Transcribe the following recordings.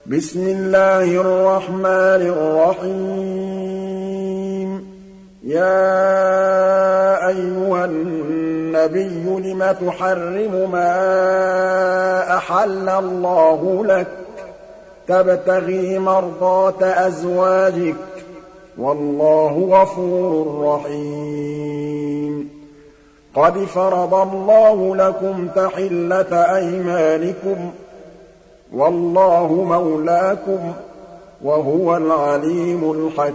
بسم الله الرحمن الرحيم يا أيها النبي لم تحرم ما أحل الله لك تبتغي مرضات أزواجك والله غفور رحيم قد فرض الله لكم تحلة أيمانكم والله مولاكم وهو العليم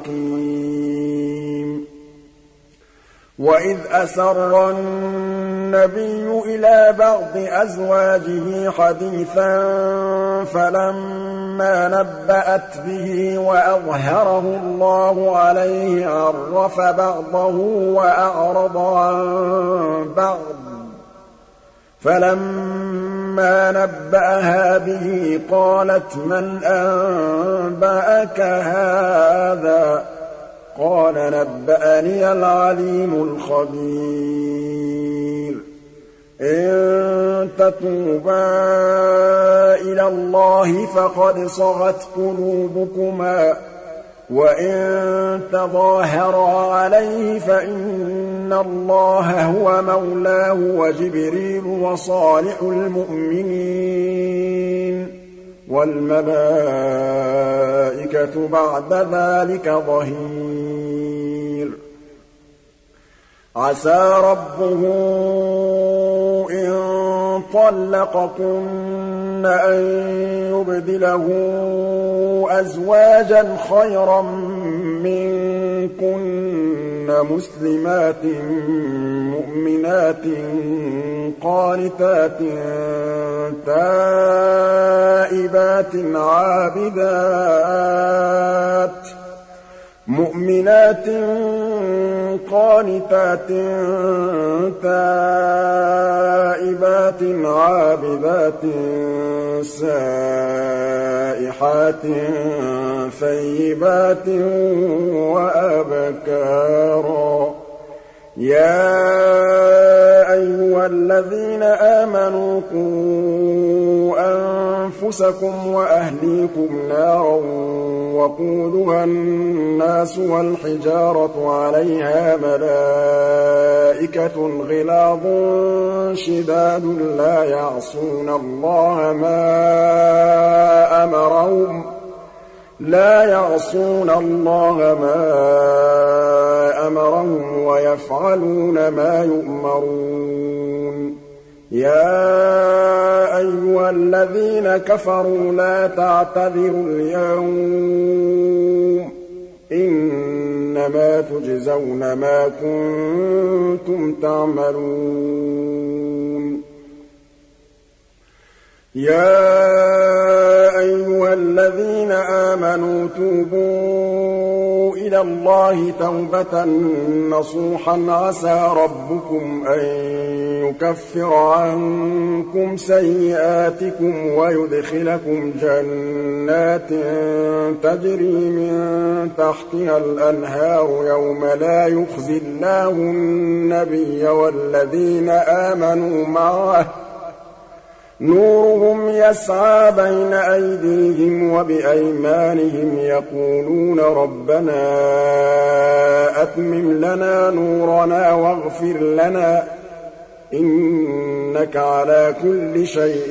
الحكيم وإذ أسر النبي إلى بعض أزواجه حديثا فلما نبأت به وأظهره الله عليه عرف بعضه وأعرض عن بعض فلما نبأها به قالت من أنبأك هذا قال نبأني العليم الخبير إن تتوبا إلى الله فقد صغت قلوبكما وإن تظاهرا عليه فإن الله هو مولاه وجبريل وصالح المؤمنين والملائكة بعد ذلك ظهير عسى ربه إن طلقكن أن يبدله أزواجا خيرا منكن مسلمات مؤمنات قانتات تائبات عابدات مؤمنات قانتات تائبات عابدات سائحات ثيبات وأبكارا يا أيها الذين آمنوا قوا أنفسكم وأهليكم نارا وقودها الناس والحجارة عليها ملائكة غلاظ شداد لا يعصون الله ما أمرهم ويفعلون ما يؤمرون يا أيها الذين كفروا لا تعتذروا اليوم إنما تجزون ما كنتم تعملون يا أيها الذين آمنوا توبوا إلى الله توبة نصوحا عسى ربكم أن يكفر عنكم سيئاتكم ويدخلكم جنات تجري من تحتها الأنهار يوم لا يخزي الله النبي والذين آمنوا معه نورهم يسعى بين أيديهم وبأيمانهم يقولون ربنا أتمم لنا نورنا واغفر لنا إنك على كل شيء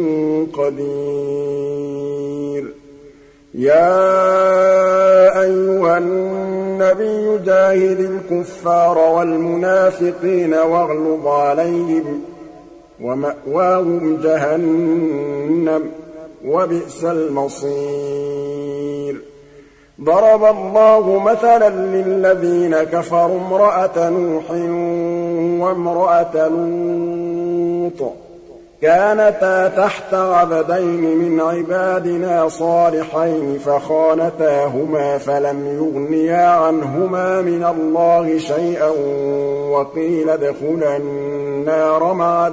قدير يا أيها النبي جاهد الكفار والمنافقين واغلظ عليهم ومأواهم جهنم وبئس المصير ضرب الله مثلا للذين كفروا امرأة نوح وامرأة لوط كانتا تحت عبدين من عبادنا صالحين فخانتاهما فلم يغنيا عنهما من الله شيئا وقيل ادخلا النار مع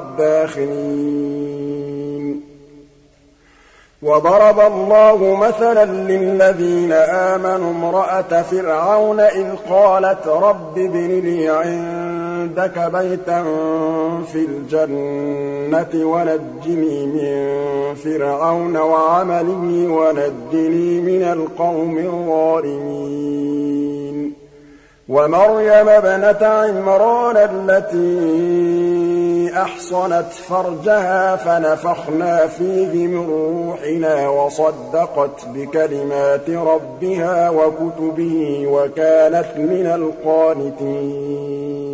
الداخلين وضرب الله مثلا للذين آمنوا امرأة فرعون إذ قالت رب ابن لي عندك عِندَكَ بَيْتًا فِي الْجَنَّةِ وَنَجِّنِي مِن فِرْعَوْنَ وَعَمَلِهِ وَنَجِّنِي مِنَ الْقَوْمِ الظَّالِمِينَ وَمَرْيَمَ ابْنَتَ عِمْرَانَ الَّتِي أَحْصَنَتْ فَرْجَهَا فَنَفَخْنَا فِيهِ مِن رُّوحِنَا وَصَدَّقَتْ بِكَلِمَاتِ رَبِّهَا وَكُتُبِهِ وَكَانَتْ مِنَ الْقَانِتِينَ